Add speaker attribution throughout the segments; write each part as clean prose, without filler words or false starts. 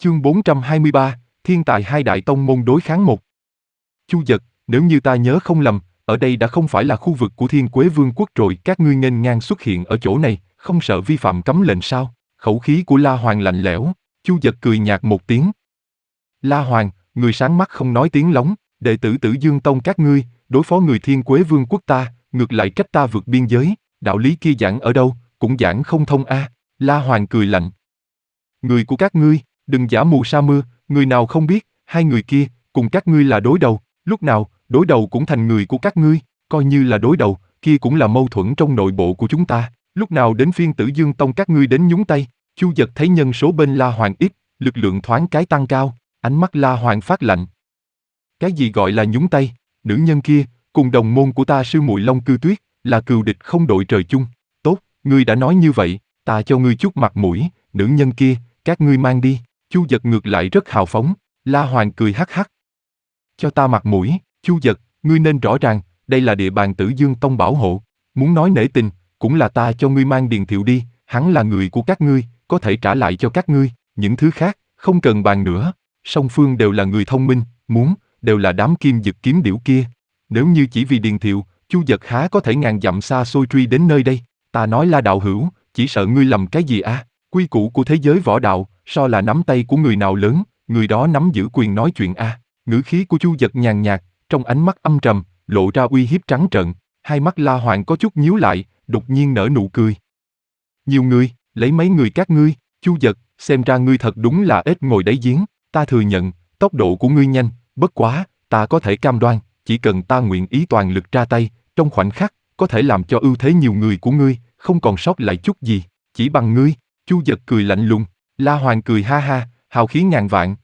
Speaker 1: Chương 423, Thiên tài hai đại tông môn đối kháng một. Chu Dật, nếu như ta nhớ không lầm, ở đây đã không phải là khu vực của Thiên Quế Vương quốc rồi, các ngươi nghênh ngang xuất hiện ở chỗ này, không sợ vi phạm cấm lệnh sao? Khẩu khí của La Hoàng lạnh lẽo. Chu Dật cười nhạt một tiếng. La Hoàng, người sáng mắt không nói tiếng lóng, đệ tử Tử Dương Tông các ngươi, đối phó người Thiên Quế Vương quốc ta, ngược lại trách ta vượt biên giới, đạo lý kia giảng ở đâu, cũng giảng không thông a. La Hoàng cười lạnh. Người của các ngươi, đừng giả mù sa mưa, người nào không biết, hai người kia, cùng các ngươi là đối đầu, lúc nào, đối đầu cũng thành người của các ngươi, coi như là đối đầu, kia cũng là mâu thuẫn trong nội bộ của chúng ta, lúc nào đến phiên Tử Dương Tông các ngươi đến nhúng tay. Chu Dật thấy nhân số bên La Hoàng ít, lực lượng thoáng cái tăng cao, ánh mắt La Hoàng phát lạnh. Cái gì gọi là nhúng tay? Nữ nhân kia, cùng đồng môn của ta sư muội Long Cư Tuyết, là cừu địch không đội trời chung. Tốt, ngươi đã nói như vậy, ta cho ngươi chút mặt mũi, nữ nhân kia, các ngươi mang đi. Chu Dật ngược lại rất hào phóng. La Hoàng cười hắc hắc. Cho ta mặt mũi, Chu Dật, ngươi nên rõ ràng, đây là địa bàn Tử Dương Tông bảo hộ. Muốn nói nể tình, cũng là ta cho ngươi mang Điền Thiệu đi, hắn là người của các ngươi, có thể trả lại cho các ngươi. Những thứ khác, không cần bàn nữa. Song phương đều là người thông minh, đều là đám kim dực kiếm điểu kia. Nếu như chỉ vì Điền Thiệu, Chu Dật há có thể ngàn dặm xa xôi truy đến nơi đây. Ta nói La đạo hữu, chỉ sợ ngươi lầm cái gì a? Quy củ của thế giới võ đạo, so là nắm tay của người nào lớn, người đó nắm giữ quyền nói chuyện a. Ngữ khí của Chu Dật nhàn nhạt, trong ánh mắt âm trầm, lộ ra uy hiếp trắng trợn. Hai mắt La Hoàng có chút nhíu lại, đột nhiên nở nụ cười. Nhiều người, lấy mấy người các ngươi, Chu Dật, xem ra ngươi thật đúng là ếch ngồi đáy giếng. Ta thừa nhận, tốc độ của ngươi nhanh, bất quá, ta có thể cam đoan, chỉ cần ta nguyện ý toàn lực ra tay, trong khoảnh khắc, có thể làm cho ưu thế nhiều người của ngươi, không còn sót lại chút gì, chỉ bằng ngươi. Chu Dật cười lạnh lùng. La Hoàng cười ha ha, hào khí ngàn vạn.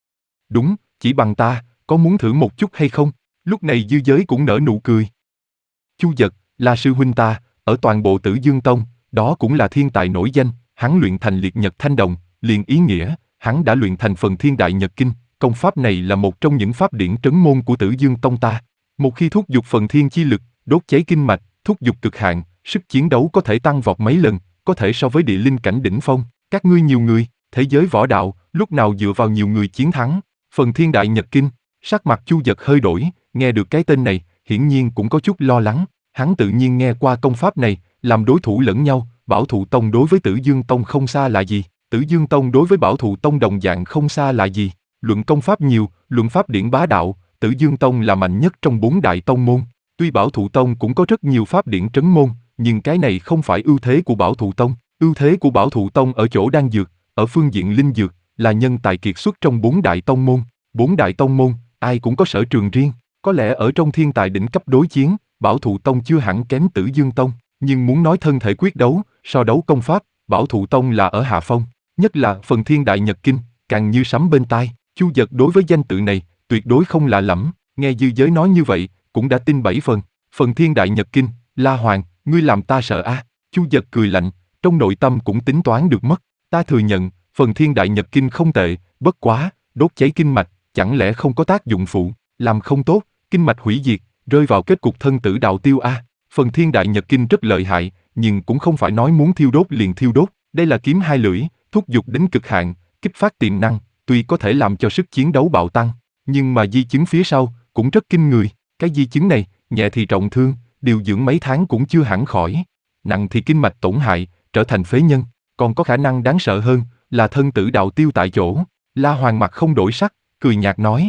Speaker 1: Đúng, chỉ bằng ta, có muốn thử một chút hay không? Lúc này dư giới cũng nở nụ cười. Chu Dật, là sư huynh ta, ở toàn bộ Tử Dương Tông, đó cũng là thiên tài nổi danh, hắn luyện thành liệt nhật thanh đồng, liền ý nghĩa, hắn đã luyện thành phần thiên đại nhật kinh, công pháp này là một trong những pháp điển trấn môn của Tử Dương Tông ta. Một khi thúc giục phần thiên chi lực, đốt cháy kinh mạch, thúc giục cực hạn, sức chiến đấu có thể tăng vọt mấy lần, có thể so với địa linh cảnh đỉnh phong. Các ngươi nhiều người, thế giới võ đạo, lúc nào dựa vào nhiều người chiến thắng. Phần thiên đại nhật kinh, sắc mặt Chu Dật hơi đổi, nghe được cái tên này, hiển nhiên cũng có chút lo lắng. Hắn tự nhiên nghe qua công pháp này, làm đối thủ lẫn nhau, Bảo Thụ Tông đối với Tử Dương Tông không xa lạ gì, Tử Dương Tông đối với Bảo Thụ Tông đồng dạng không xa lạ gì. Luận công pháp nhiều, luận pháp điển bá đạo, Tử Dương Tông là mạnh nhất trong 4 đại tông môn. Tuy Bảo Thụ Tông cũng có rất nhiều pháp điển trấn môn, nhưng cái này không phải ưu thế của Bảo Thụ Tông. Ưu thế của Bảo Thụ Tông ở chỗ đan dược, ở phương diện linh dược, là nhân tài kiệt xuất trong 4 đại tông môn. 4 đại tông môn, ai cũng có sở trường riêng. Có lẽ ở trong thiên tài đỉnh cấp đối chiến, Bảo Thụ Tông chưa hẳn kém Tử Dương Tông, nhưng muốn nói thân thể quyết đấu, so đấu công pháp, Bảo Thụ Tông là ở hạ phong. Nhất là phần thiên đại nhật kinh, càng như sấm bên tai. Chu Dật đối với danh tự này, tuyệt đối không lạ lẫm, nghe dư giới nói như vậy, cũng đã tin 7 phần. Phần thiên đại nhật kinh, La Hoàng, ngươi làm ta sợ a. Chu Dật cười lạnh, trong nội tâm cũng tính toán được mất. Ta thừa nhận, phần thiên đại nhật kinh không tệ, bất quá, đốt cháy kinh mạch, chẳng lẽ không có tác dụng phụ, làm không tốt, kinh mạch hủy diệt, rơi vào kết cục thân tử đạo tiêu a. Phần thiên đại nhật kinh rất lợi hại, nhưng cũng không phải nói muốn thiêu đốt liền thiêu đốt, đây là kiếm hai lưỡi, thúc giục đến cực hạn, kích phát tiềm năng, tuy có thể làm cho sức chiến đấu bạo tăng, nhưng mà di chứng phía sau cũng rất kinh người. Cái di chứng này, nhẹ thì trọng thương, điều dưỡng mấy tháng cũng chưa hẳn khỏi, nặng thì kinh mạch tổn hại, trở thành phế nhân, còn có khả năng đáng sợ hơn là thân tử đạo tiêu tại chỗ. La Hoàng mặt không đổi sắc, cười nhạt nói: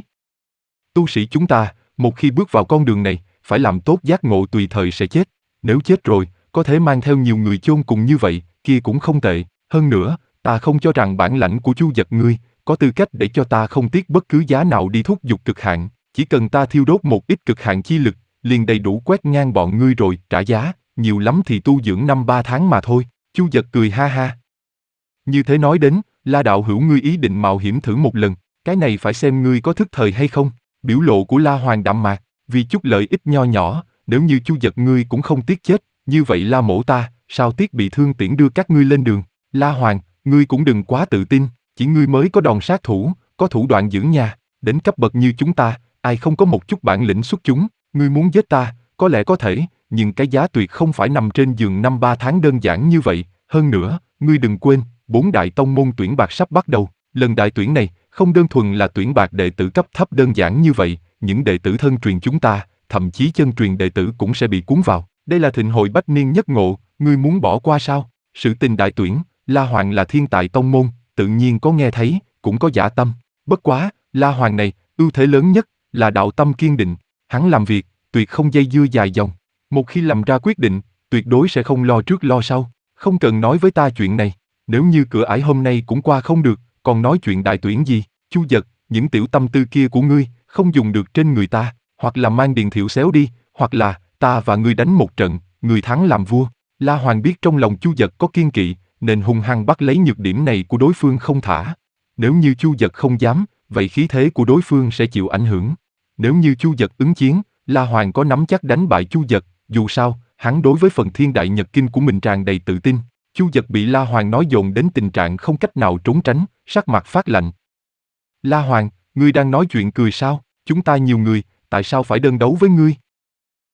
Speaker 1: Tu sĩ chúng ta, một khi bước vào con đường này, phải làm tốt giác ngộ tùy thời sẽ chết. Nếu chết rồi, có thể mang theo nhiều người chôn cùng như vậy, kia cũng không tệ. Hơn nữa, ta không cho rằng bản lãnh của Chu Dật ngươi có tư cách để cho ta không tiếc bất cứ giá nào đi thúc giục cực hạn. Chỉ cần ta thiêu đốt một ít cực hạn chi lực, liền đầy đủ quét ngang bọn ngươi rồi. Trả giá, nhiều lắm thì tu dưỡng 5-3 tháng mà thôi. Chu Dật cười ha ha. Như thế nói đến, La đạo hữu ngươi ý định mạo hiểm thử một lần, cái này phải xem ngươi có thức thời hay không. Biểu lộ của La Hoàng đạm mạc, vì chút lợi ích nho nhỏ, nếu như Chu Dật ngươi cũng không tiếc chết, như vậy La mỗ ta, sao tiếc bị thương tiễn đưa các ngươi lên đường. La Hoàng, ngươi cũng đừng quá tự tin, chỉ ngươi mới có đòn sát thủ, có thủ đoạn dưỡng nhà, đến cấp bậc như chúng ta, ai không có một chút bản lĩnh xuất chúng, ngươi muốn giết ta, có lẽ có thể, nhưng cái giá tuyệt không phải nằm trên giường 5-3 tháng đơn giản như vậy. Hơn nữa, ngươi đừng quên, 4 đại tông môn tuyển bạc sắp bắt đầu, Lần đại tuyển này, không đơn thuần là tuyển bạt đệ tử cấp thấp đơn giản như vậy, những đệ tử thân truyền chúng ta, thậm chí chân truyền đệ tử cũng sẽ bị cuốn vào. Đây là thịnh hội bách niên nhất ngộ, ngươi muốn bỏ qua sao? Sự tình đại tuyển, La Hoàng là thiên tài tông môn, tự nhiên có nghe thấy, cũng có dạ tâm. Bất quá, La Hoàng này, ưu thế lớn nhất là đạo tâm kiên định, hắn làm việc, tuyệt không dây dưa dài dòng. Một khi làm ra quyết định, tuyệt đối sẽ không lo trước lo sau. Không cần nói với ta chuyện này, nếu như cửa ải hôm nay cũng qua không được, còn nói chuyện đại tuyển gì? Chu Dật, những tiểu tâm tư kia của ngươi, không dùng được trên người ta, hoặc là mang Điền Thiệu xéo đi, hoặc là, ta và ngươi đánh một trận, người thắng làm vua. La Hoàng biết trong lòng Chu Dật có kiên kỵ, nên hung hăng bắt lấy nhược điểm này của đối phương không thả. Nếu như Chu Dật không dám, vậy khí thế của đối phương sẽ chịu ảnh hưởng. Nếu như Chu Dật ứng chiến, La Hoàng có nắm chắc đánh bại Chu Dật, dù sao, hắn đối với phần thiên đại nhật kinh của mình tràn đầy tự tin. Chu Dật bị La Hoàng nói dồn đến tình trạng không cách nào trốn tránh, sắc mặt phát lạnh. La Hoàng, ngươi đang nói chuyện cười sao? Chúng ta nhiều người, tại sao phải đơn đấu với ngươi?